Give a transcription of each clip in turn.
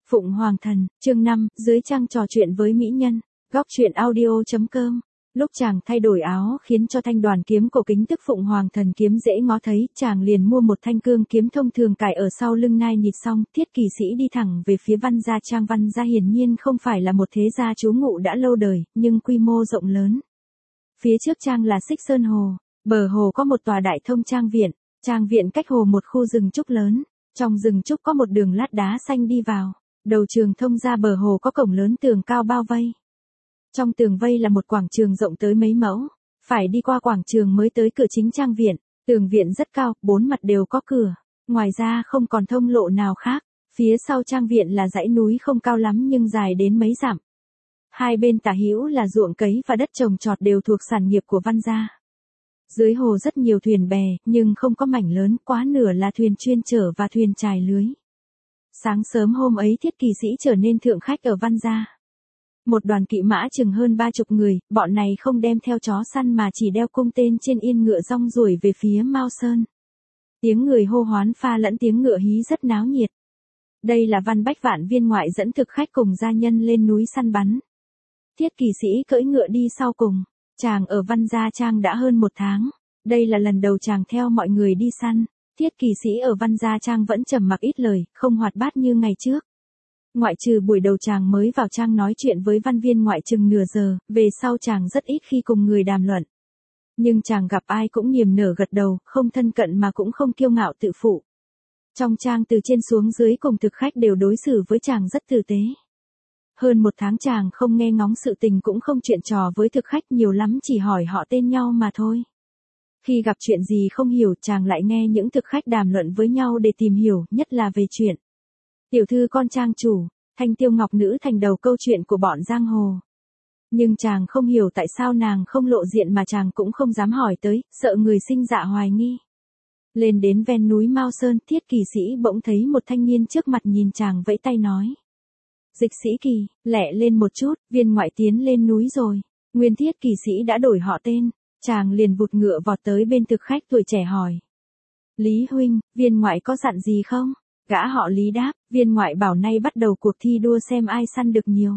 Phụng Hoàng Thần, chương 5, dưới trăng trò chuyện với mỹ nhân. Góc truyện audio.com. Lúc chàng thay đổi áo khiến cho thanh đoàn kiếm cổ kính tức Phụng Hoàng Thần kiếm dễ ngó thấy, chàng liền mua một thanh cương kiếm thông thường cài ở sau lưng nai nịt xong, Thiết Kỳ Sĩ đi thẳng về phía Văn gia trang. Văn gia hiển nhiên không phải là một thế gia trú ngụ đã lâu đời, nhưng quy mô rộng lớn. Phía trước trang là Xích Sơn Hồ, bờ hồ có một tòa đại thông trang viện cách hồ một khu rừng trúc lớn, trong rừng trúc có một đường lát đá xanh đi vào. Đầu trường thông ra bờ hồ có cổng lớn tường cao bao vây. Trong tường vây là một quảng trường rộng tới mấy mẫu, phải đi qua quảng trường mới tới cửa chính trang viện. Tường viện rất cao, bốn mặt đều có cửa, ngoài ra không còn thông lộ nào khác. Phía sau trang viện là dãy núi không cao lắm nhưng dài đến mấy dặm. Hai bên tả hữu là ruộng cấy và đất trồng trọt đều thuộc sản nghiệp của Văn gia. Dưới hồ rất nhiều thuyền bè, nhưng không có mảnh lớn, quá nửa là thuyền chuyên chở và thuyền chài lưới. Sáng sớm hôm ấy Thiết Kỳ Sĩ trở nên thượng khách ở Văn gia. Một đoàn kỵ mã chừng hơn 30 người, bọn này không đem theo chó săn mà chỉ đeo cung tên trên yên ngựa rong ruổi về phía Mao Sơn. Tiếng người hô hoán pha lẫn tiếng ngựa hí rất náo nhiệt. Đây là Văn Bách Vạn viên ngoại dẫn thực khách cùng gia nhân lên núi săn bắn. Thiết Kỳ Sĩ cưỡi ngựa đi sau cùng. Chàng ở Văn gia trang đã hơn 1 tháng. Đây là lần đầu chàng theo mọi người đi săn. Thiết Kỳ Sĩ ở Văn gia trang vẫn trầm mặc ít lời, không hoạt bát như ngày trước. Ngoại trừ buổi đầu chàng mới vào trang nói chuyện với Văn viên ngoại chừng nửa giờ, về sau chàng rất ít khi cùng người đàm luận. Nhưng chàng gặp ai cũng niềm nở gật đầu, không thân cận mà cũng không kiêu ngạo tự phụ. Trong trang từ trên xuống dưới cùng thực khách đều đối xử với chàng rất tử tế. Hơn 1 tháng chàng không nghe ngóng sự tình cũng không chuyện trò với thực khách, nhiều lắm chỉ hỏi họ tên nhau mà thôi. Khi gặp chuyện gì không hiểu chàng lại nghe những thực khách đàm luận với nhau để tìm hiểu, nhất là về chuyện tiểu thư con trang chủ, Thanh Tiêu Ngọc Nữ thành đầu câu chuyện của bọn giang hồ. Nhưng chàng không hiểu tại sao nàng không lộ diện mà chàng cũng không dám hỏi tới, sợ người sinh dạ hoài nghi. Lên đến ven núi Mao Sơn, Thiết Kỳ Sĩ bỗng thấy một thanh niên trước mặt nhìn chàng vẫy tay nói. Dịch Sĩ Kỳ, lẹ lên một chút, viên ngoại tiến lên núi rồi. Nguyên Thiết Kỳ Sĩ đã đổi họ tên, chàng liền vụt ngựa vọt tới bên thực khách tuổi trẻ hỏi. Lý huynh, viên ngoại có dặn gì không? Gã họ Lý đáp, viên ngoại bảo nay bắt đầu cuộc thi đua xem ai săn được nhiều.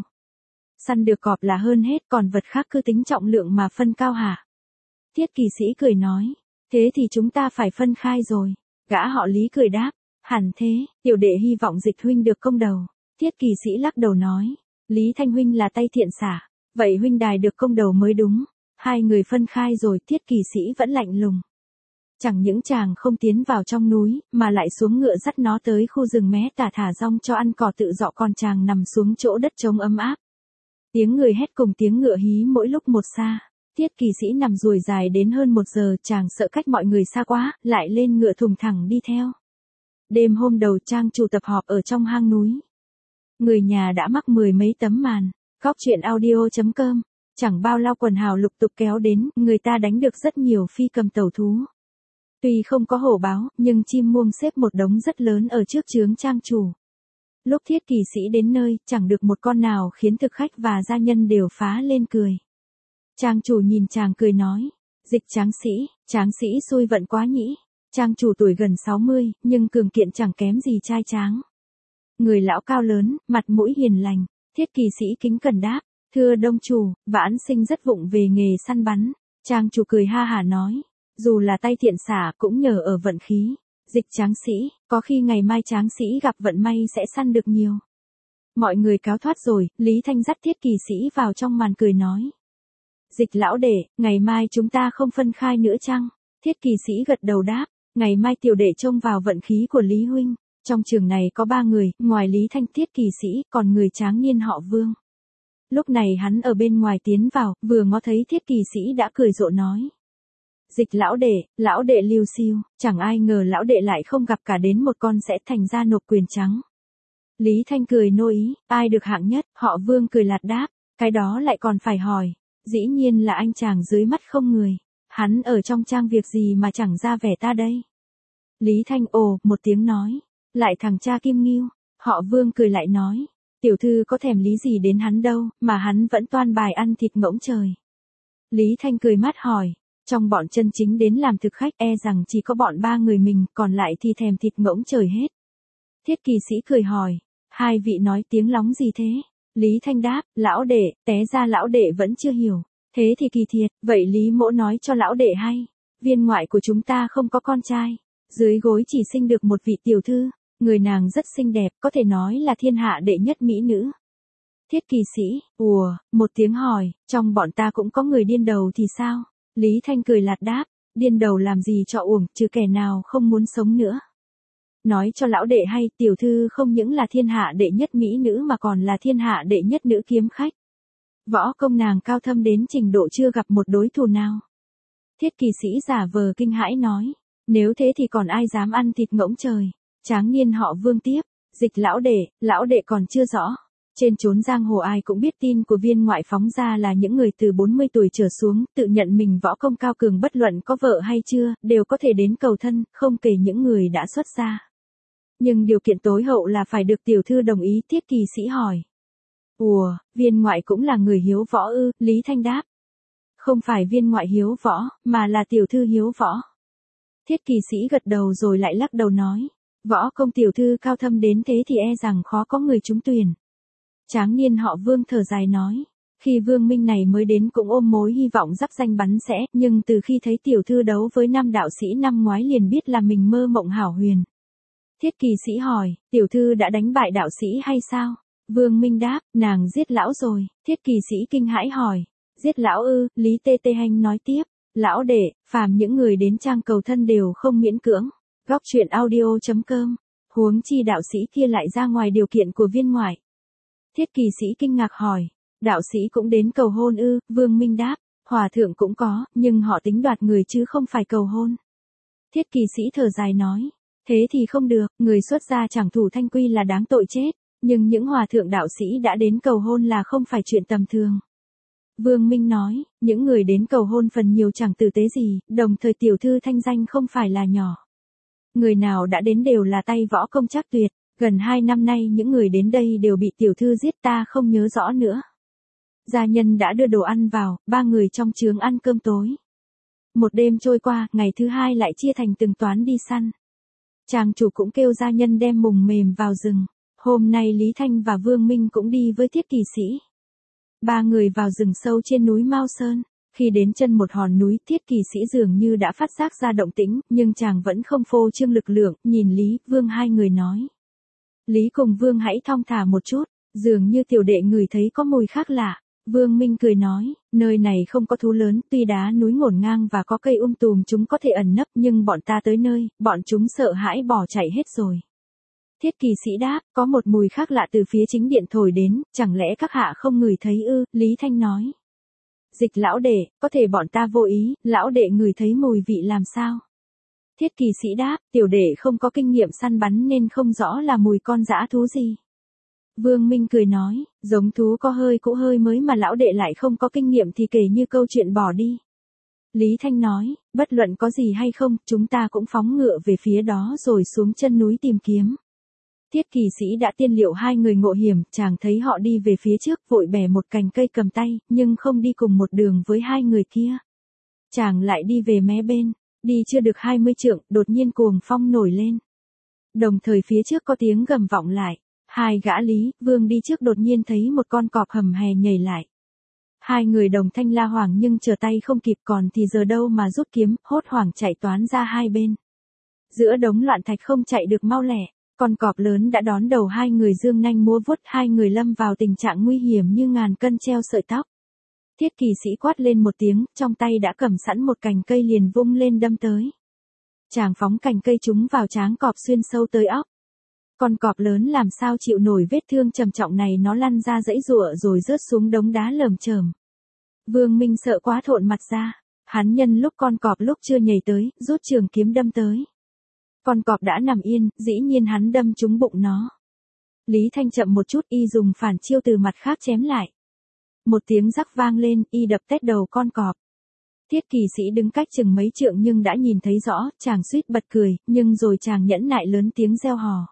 Săn được cọp là hơn hết, còn vật khác cứ tính trọng lượng mà phân cao hả? Thiết Kỳ Sĩ cười nói, thế thì chúng ta phải phân khai rồi. Gã họ Lý cười đáp, hẳn thế, tiểu đệ hy vọng Dịch huynh được công đầu. Thiết Kỳ Sĩ lắc đầu nói, Lý Thanh huynh là tay thiện xả, vậy huynh đài được công đầu mới đúng. Hai người phân khai rồi, Thiết Kỳ Sĩ vẫn lạnh lùng. Chẳng những chàng không tiến vào trong núi, mà lại xuống ngựa dắt nó tới khu rừng mé tả thả rong cho ăn cỏ tự dọ, còn chàng nằm xuống chỗ đất trống ấm áp. Tiếng người hét cùng tiếng ngựa hí mỗi lúc một xa. Thiết Kỳ Sĩ nằm ruồi dài đến hơn 1 giờ, chàng sợ cách mọi người xa quá, lại lên ngựa thùng thẳng đi theo. Đêm hôm đầu trang chủ tập họp ở trong hang núi. Người nhà đã mắc 10 mấy tấm màn. Góc truyện audio.com. Chẳng bao lâu quần hào lục tục kéo đến, người ta đánh được rất nhiều phi cầm tẩu thú. Tuy không có hổ báo, nhưng chim muông xếp một đống rất lớn ở trước chướng trang chủ. Lúc Thiết Kỳ Sĩ đến nơi, chẳng được một con nào khiến thực khách và gia nhân đều phá lên cười. Trang chủ nhìn chàng cười nói, Dịch Tráng sĩ xui vận quá nhĩ. Trang chủ tuổi gần 60, nhưng cường kiện chẳng kém gì trai tráng. Người lão cao lớn, mặt mũi hiền lành. Thiết Kỳ Sĩ kính cẩn đáp, thưa đông chủ, vãn sinh rất vụng về nghề săn bắn. Trang chủ cười ha hả nói, dù là tay thiện xả cũng nhờ ở vận khí. Dịch Tráng sĩ, có khi ngày mai Tráng sĩ gặp vận may sẽ săn được nhiều. Mọi người cáo thoát rồi, Lý Thanh dắt Thiết Kỳ Sĩ vào trong màn cười nói. Dịch lão đệ, ngày mai chúng ta không phân khai nữa chăng? Thiết Kỳ Sĩ gật đầu đáp, ngày mai tiểu đệ trông vào vận khí của Lý huynh. Trong trường này có 3 người, ngoài Lý Thanh Thiết Kỳ Sĩ, còn người tráng niên họ Vương. Lúc này hắn ở bên ngoài tiến vào, vừa ngó thấy Thiết Kỳ Sĩ đã cười rộ nói. Dịch lão đệ liêu xiêu, chẳng ai ngờ lão đệ lại không gặp cả đến một con sẽ thành ra nộp quyền trắng. Lý Thanh cười nô ý, ai được hạng nhất, họ Vương cười lạt đáp, cái đó lại còn phải hỏi, dĩ nhiên là anh chàng dưới mắt không người, hắn ở trong trang việc gì mà chẳng ra vẻ ta đây. Lý Thanh ồ một tiếng nói, lại thằng cha Kim Ngưu, họ Vương cười lại nói, tiểu thư có thèm lý gì đến hắn đâu, mà hắn vẫn toan bài ăn thịt ngỗng trời. Lý Thanh cười mát hỏi, trong bọn chân chính đến làm thực khách e rằng chỉ có bọn 3 người mình, còn lại thì thèm thịt ngỗng trời hết. Thiết Kỳ Sĩ cười hỏi, Hai vị nói tiếng lóng gì thế? Lý Thanh đáp, lão đệ, té ra lão đệ vẫn chưa hiểu. Thế thì kỳ thiệt, vậy Lý mỗ nói cho lão đệ hay. Viên ngoại của chúng ta không có con trai. Dưới gối chỉ sinh được một vị tiểu thư. Người nàng rất xinh đẹp, có thể nói là thiên hạ đệ nhất mỹ nữ. Thiết Kỳ Sĩ, một tiếng hỏi, trong bọn ta cũng có người điên đầu thì sao? Lý Thanh cười lạt đáp, điên đầu làm gì cho uổng, chứ kẻ nào không muốn sống nữa. Nói cho lão đệ hay, tiểu thư không những là thiên hạ đệ nhất mỹ nữ mà còn là thiên hạ đệ nhất nữ kiếm khách. Võ công nàng cao thâm đến trình độ chưa gặp một đối thủ nào. Thiết Kỳ Sĩ giả vờ kinh hãi nói, nếu thế thì còn ai dám ăn thịt ngỗng trời. Tráng niên họ Vương tiếp, Dịch lão đệ còn chưa rõ. Trên chốn giang hồ ai cũng biết tin của viên ngoại phóng ra là những người từ 40 tuổi trở xuống, tự nhận mình võ công cao cường bất luận có vợ hay chưa, đều có thể đến cầu thân, không kể những người đã xuất gia. Nhưng điều kiện tối hậu là phải được tiểu thư đồng ý. Thiết Kỳ Sĩ hỏi. Viên ngoại cũng là người hiếu võ ư? Lý Thanh đáp. Không phải viên ngoại hiếu võ, mà là tiểu thư hiếu võ. Thiết Kỳ Sĩ gật đầu rồi lại lắc đầu nói. Võ công tiểu thư cao thâm đến thế thì e rằng khó có người trúng tuyển. Tráng niên họ Vương thở dài nói. Khi Vương Minh này mới đến cũng ôm mối hy vọng giáp danh bắn sẽ, nhưng từ khi thấy tiểu thư đấu với 5 đạo sĩ năm ngoái liền biết là mình mơ mộng hảo huyền. Thiết Kỳ Sĩ hỏi, tiểu thư đã đánh bại đạo sĩ hay sao? Vương Minh đáp, nàng giết lão rồi. Thiết Kỳ Sĩ kinh hãi hỏi, giết lão ư? Lý Tê Tê Hanh nói tiếp, lão đệ, phàm những người đến trang cầu thân đều không miễn cưỡng. Góc truyện audio.com, huống chi đạo sĩ kia lại ra ngoài điều kiện của viên ngoại. Thiết Kỳ Sĩ kinh ngạc hỏi, đạo sĩ cũng đến cầu hôn ư? Vương Minh đáp, hòa thượng cũng có, nhưng họ tính đoạt người chứ không phải cầu hôn. Thiết Kỳ Sĩ thở dài nói, thế thì không được, người xuất gia chẳng thủ thanh quy là đáng tội chết, nhưng những hòa thượng đạo sĩ đã đến cầu hôn là không phải chuyện tầm thường. Vương Minh nói, những người đến cầu hôn phần nhiều chẳng tử tế gì, đồng thời tiểu thư thanh danh không phải là nhỏ. Người nào đã đến đều là tay võ công chắc tuyệt, gần 2 năm nay những người đến đây đều bị tiểu thư giết, ta không nhớ rõ nữa. Gia nhân đã đưa đồ ăn vào, 3 người trong chướng ăn cơm tối. Một đêm trôi qua, ngày thứ 2 lại chia thành từng toán đi săn. Chàng chủ cũng kêu gia nhân đem mùng mềm vào rừng. Hôm nay Lý Thanh và Vương Minh cũng đi với Thiết Kỳ Sĩ. 3 người vào rừng sâu trên núi Mao Sơn. Khi đến chân một hòn núi, Thiết Kỳ Sĩ dường như đã phát giác ra động tĩnh, nhưng chàng vẫn không phô trương lực lượng, nhìn Lý, Vương hai người nói. Lý cùng Vương hãy thong thả một chút, dường như tiểu đệ ngửi thấy có mùi khác lạ. Vương Minh cười nói, nơi này không có thú lớn, tuy đá núi ngổn ngang và có cây tùm chúng có thể ẩn nấp, nhưng bọn ta tới nơi, bọn chúng sợ hãi bỏ chạy hết rồi. Thiết Kỳ Sĩ đáp, có một mùi khác lạ từ phía chính điện thổi đến, chẳng lẽ các hạ không ngửi thấy ư? Lý Thanh nói. Dịch lão đệ, có thể bọn ta vô ý, lão đệ ngửi thấy mùi vị làm sao? Thiết Kỳ Sĩ đáp, tiểu đệ không có kinh nghiệm săn bắn nên không rõ là mùi con dã thú gì. Vương Minh cười nói, giống thú có hơi cũ hơi mới mà lão đệ lại không có kinh nghiệm thì kể như câu chuyện bỏ đi. Lý Thanh nói, bất luận có gì hay không, chúng ta cũng phóng ngựa về phía đó rồi xuống chân núi tìm kiếm. Thiết Kỳ Sĩ đã tiên liệu 2 người ngộ hiểm, chàng thấy họ đi về phía trước vội bẻ một cành cây cầm tay, nhưng không đi cùng một đường với 2 người kia. Chàng lại đi về mé bên, đi chưa được 20 trượng, đột nhiên cuồng phong nổi lên. Đồng thời phía trước có tiếng gầm vọng lại, 2 gã Lý, Vương đi trước đột nhiên thấy một con cọp hầm hè nhảy lại. 2 người đồng thanh la hoảng nhưng trở tay không kịp, còn thì giờ đâu mà rút kiếm, hốt hoảng chạy toán ra hai bên. Giữa đống loạn thạch không chạy được mau lẹ. Con cọp lớn đã đón đầu 2 người dương nanh múa vuốt, 2 người lâm vào tình trạng nguy hiểm như ngàn cân treo sợi tóc. Thiết Kỳ Sĩ quát lên một tiếng, trong tay đã cầm sẵn một cành cây liền vung lên đâm tới. Chàng phóng cành cây trúng vào trán cọp xuyên sâu tới óc. Con cọp lớn làm sao chịu nổi vết thương trầm trọng này, nó lăn ra dãy giụa rồi rớt xuống đống đá lởm chởm. Vương Minh sợ quá thộn mặt ra, hắn nhân lúc con cọp lúc chưa nhảy tới, rút trường kiếm đâm tới. Con cọp đã nằm yên, dĩ nhiên hắn đâm trúng bụng nó. Lý Thanh chậm một chút, y dùng phản chiêu từ mặt khác chém lại. Một tiếng rắc vang lên, y đập tét đầu con cọp. Thiết Kỳ Sĩ đứng cách chừng mấy trượng nhưng đã nhìn thấy rõ, chàng suýt bật cười, nhưng rồi chàng nhẫn nại lớn tiếng reo hò.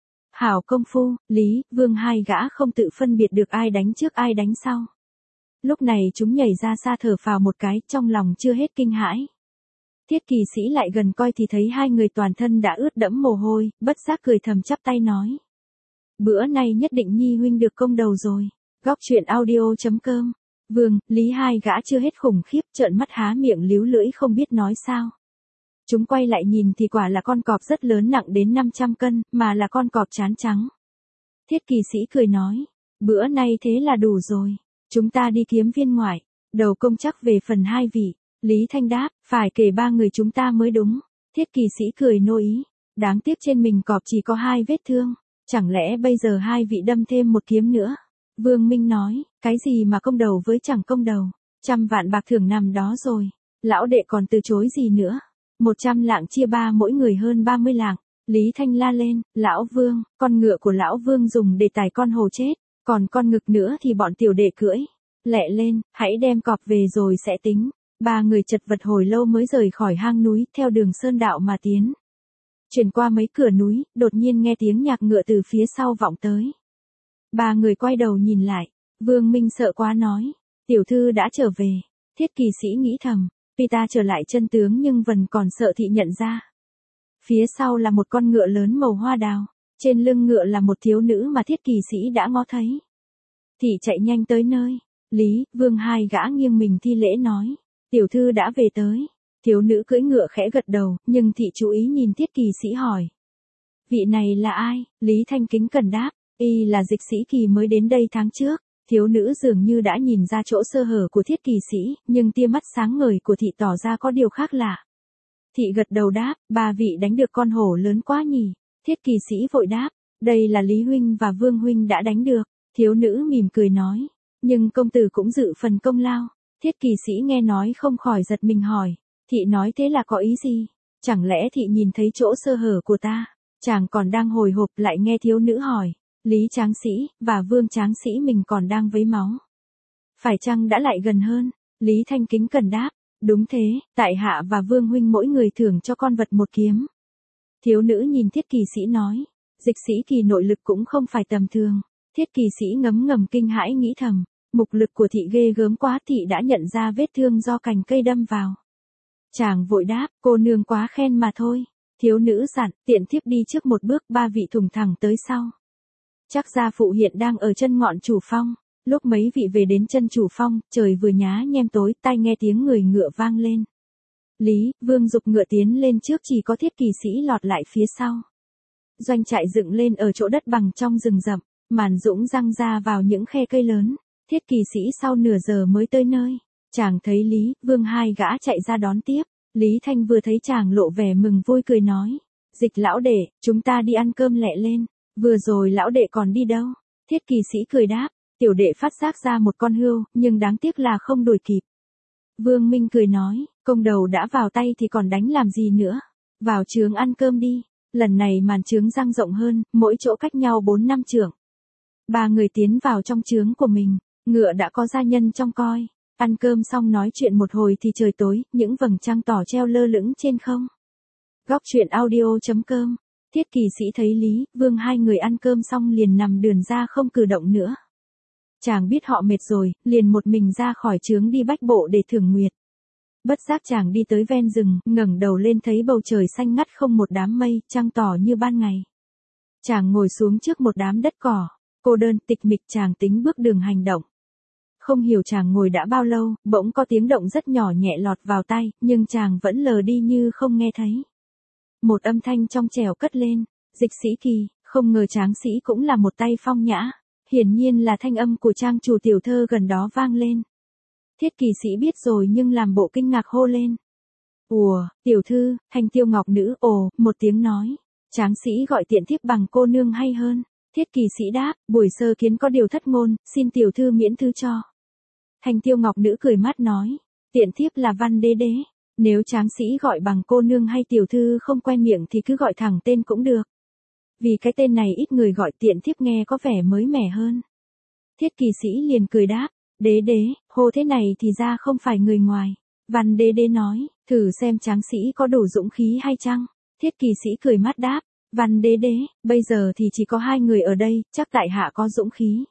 Hảo công phu, Lý, Vương hai gã không tự phân biệt được ai đánh trước ai đánh sau. Lúc này chúng nhảy ra xa thở phào một cái, trong lòng chưa hết kinh hãi. Thiết Kỳ Sĩ lại gần coi thì thấy 2 người toàn thân đã ướt đẫm mồ hôi, bất giác cười thầm chắp tay nói. Bữa nay nhất định Nhi huynh được công đầu rồi. Góc truyện audio.com. Vương, Lý hai gã chưa hết khủng khiếp, trợn mắt há miệng líu lưỡi không biết nói sao. Chúng quay lại nhìn thì quả là con cọp rất lớn nặng đến 500 cân, mà là con cọp trán trắng. Thiết Kỳ Sĩ cười nói, bữa nay thế là đủ rồi, chúng ta đi kiếm viên ngoại, đầu công chắc về phần hai vị. Lý Thanh đáp, phải kể ba người chúng ta mới đúng. Thiết Kỳ Sĩ cười nô ý, đáng tiếc trên mình cọp chỉ có 2 vết thương, chẳng lẽ bây giờ hai vị đâm thêm một kiếm nữa. Vương Minh nói, cái gì mà công đầu với chẳng công đầu, 100 vạn bạc thưởng nằm đó rồi, lão đệ còn từ chối gì nữa. 100 lạng chia ba mỗi người hơn 30 lạng. Lý Thanh la lên, lão Vương, con ngựa của lão Vương dùng để tải con hổ chết, còn con ngực nữa thì bọn tiểu đệ cưỡi. Lẹ lên, hãy đem cọp về rồi sẽ tính. Ba người chật vật hồi lâu mới rời khỏi hang núi, theo đường sơn đạo mà tiến. Chuyển qua mấy cửa núi, đột nhiên nghe tiếng nhạc ngựa từ phía sau vọng tới. Ba người quay đầu nhìn lại, Vương Minh sợ quá nói, tiểu thư đã trở về. Thiết Kỳ Sĩ nghĩ thầm, vì ta trở lại chân tướng nhưng vẫn còn sợ thị nhận ra. Phía sau là một con ngựa lớn màu hoa đào, trên lưng ngựa là một thiếu nữ mà Thiết Kỳ Sĩ đã ngó thấy. Thị chạy nhanh tới nơi, Lý, Vương hai gã nghiêng mình thi lễ nói, tiểu thư đã về tới. Thiếu nữ cưỡi ngựa khẽ gật đầu, nhưng thị chú ý nhìn Thiết Kỳ Sĩ hỏi. Vị này là ai? Lý Thanh kính cẩn đáp, y là Dịch Sĩ Kỳ mới đến đây tháng trước. Thiếu nữ dường như đã nhìn ra chỗ sơ hở của Thiết Kỳ Sĩ, nhưng tia mắt sáng ngời của thị tỏ ra có điều khác lạ. Thị gật đầu đáp, ba vị đánh được con hổ lớn quá nhỉ. Thiết Kỳ Sĩ vội đáp, đây là Lý huynh và Vương huynh đã đánh được. Thiếu nữ mỉm cười nói, nhưng công tử cũng dự phần công lao. Thiết Kỳ Sĩ nghe nói không khỏi giật mình hỏi, thị nói thế là có ý gì? Chẳng lẽ thị nhìn thấy chỗ sơ hở của ta? Chàng còn đang hồi hộp lại nghe thiếu nữ hỏi, Lý Tráng Sĩ và Vương Tráng Sĩ mình còn đang vấy máu. Phải chăng đã lại gần hơn? Lý Thanh kính cẩn đáp, đúng thế, tại hạ và Vương huynh mỗi người thưởng cho con vật một kiếm. Thiếu nữ nhìn Thiết Kỳ Sĩ nói, Dịch Sĩ Kỳ nội lực cũng không phải tầm thường. Thiết Kỳ Sĩ ngấm ngầm kinh hãi nghĩ thầm, mục lực của thị ghê gớm quá, thị đã nhận ra vết thương do cành cây đâm vào. Chàng vội đáp, cô nương quá khen mà thôi. Thiếu nữ dặn, tiện thiếp đi trước một bước, ba vị thùng thẳng tới sau. Chắc gia phụ hiện đang ở chân ngọn chủ phong. Lúc mấy vị về đến chân chủ phong, trời vừa nhá nhem tối, tai nghe tiếng người ngựa vang lên. Lý, Vương giục ngựa tiến lên trước, chỉ có Thiết Kỳ Sĩ lọt lại phía sau. Doanh trại dựng lên ở chỗ đất bằng trong rừng rậm, màn dũng răng ra vào những khe cây lớn. Thiết Kỳ Sĩ sau nửa giờ mới tới nơi. Chàng thấy Lý, Vương hai gã chạy ra đón tiếp. Lý Thanh vừa thấy chàng lộ vẻ mừng vui cười nói, Dịch lão đệ, chúng ta đi ăn cơm lẹ lên. Vừa rồi lão đệ còn đi đâu? Thiết Kỳ Sĩ cười đáp, tiểu đệ phát giác ra một con hươu, nhưng đáng tiếc là không đuổi kịp. Vương Minh cười nói, công đầu đã vào tay thì còn đánh làm gì nữa. Vào trướng ăn cơm đi. Lần này màn trướng dang rộng hơn, mỗi chỗ cách nhau 4-5 trượng. Ba người tiến vào trong trướng của mình, ngựa đã có gia nhân trong coi. Ăn cơm xong nói chuyện một hồi thì trời tối, những vầng trăng tỏ treo lơ lửng trên không. Góc truyện audio.com. Thiết Kỳ Sĩ thấy Lý, Vương hai người ăn cơm xong liền nằm đườn ra không cử động nữa. Chàng biết họ mệt rồi, liền một mình ra khỏi trướng đi bách bộ để thưởng nguyệt. Bất giác chàng đi tới ven rừng, ngẩng đầu lên thấy bầu trời xanh ngắt không một đám mây, trăng tỏ như ban ngày. Chàng ngồi xuống trước một đám đất cỏ, cô đơn tịch mịch, chàng tính bước đường hành động. Không hiểu chàng ngồi đã bao lâu, bỗng có tiếng động rất nhỏ nhẹ lọt vào tai, nhưng chàng vẫn lờ đi như không nghe thấy. Một âm thanh trong trẻo cất lên, Dịch Sĩ Kỳ, không ngờ Tráng Sĩ cũng là một tay phong nhã. Hiển nhiên là thanh âm của trang chủ tiểu thơ gần đó vang lên. Thiết Kỳ Sĩ biết rồi nhưng làm bộ kinh ngạc hô lên. Ủa, tiểu thư, Thanh Tiêu Ngọc Nữ, ồ, một tiếng nói. Tráng Sĩ gọi tiện thiếp bằng cô nương hay hơn. Thiết Kỳ Sĩ đáp, buổi sơ kiến có điều thất ngôn, xin tiểu thư miễn thư cho. Thanh Tiêu Ngọc Nữ cười mát nói, tiện thiếp là Văn Đế Đế. Nếu Tráng Sĩ gọi bằng cô nương hay tiểu thư không quen miệng thì cứ gọi thẳng tên cũng được. Vì cái tên này ít người gọi, tiện thiếp nghe có vẻ mới mẻ hơn. Thiết Kỳ Sĩ liền cười đáp, Đế Đế, hô thế này thì ra không phải người ngoài. Văn Đế Đế nói, thử xem Tráng Sĩ có đủ dũng khí hay chăng. Thiết Kỳ Sĩ cười mát đáp, Văn Đế Đế, bây giờ thì chỉ có 2 người ở đây, chắc tại hạ có dũng khí.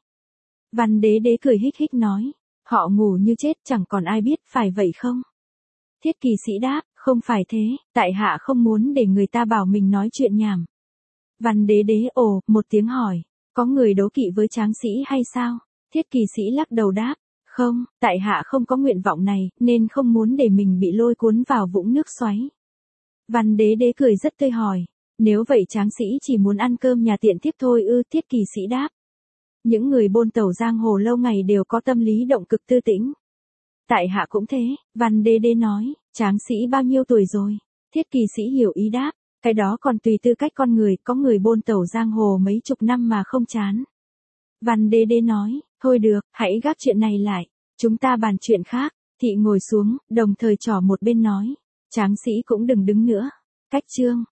Văn Đế Đế cười hích hích nói, họ ngủ như chết chẳng còn ai biết, phải vậy không? Thiết Kỳ Sĩ đáp, không phải thế, tại hạ không muốn để người ta bảo mình nói chuyện nhảm. Văn Đế Đế ồ, một tiếng hỏi, Có người đố kỵ với Tráng Sĩ hay sao? Thiết Kỳ Sĩ lắc đầu đáp, không, tại hạ không có nguyện vọng này, nên không muốn để mình bị lôi cuốn vào vũng nước xoáy. Văn Đế Đế cười rất tươi hỏi, nếu vậy Tráng Sĩ chỉ muốn ăn cơm nhà tiện thiếp thôi ư? Thiết Kỳ Sĩ đáp, những người bôn tẩu giang hồ lâu ngày đều có tâm lý động cực tư tĩnh. Tại hạ cũng thế, Văn Đế Đế nói, Tráng Sĩ bao nhiêu tuổi rồi? Thiết Kỳ Sĩ hiểu ý đáp, cái đó còn tùy tư cách con người, có người bôn tẩu giang hồ mấy chục năm mà không chán. Văn Đế Đế nói, thôi được, hãy gác chuyện này lại, chúng ta bàn chuyện khác. Thị ngồi xuống, đồng thời trỏ một bên nói, Tráng Sĩ cũng đừng đứng nữa. Cách chương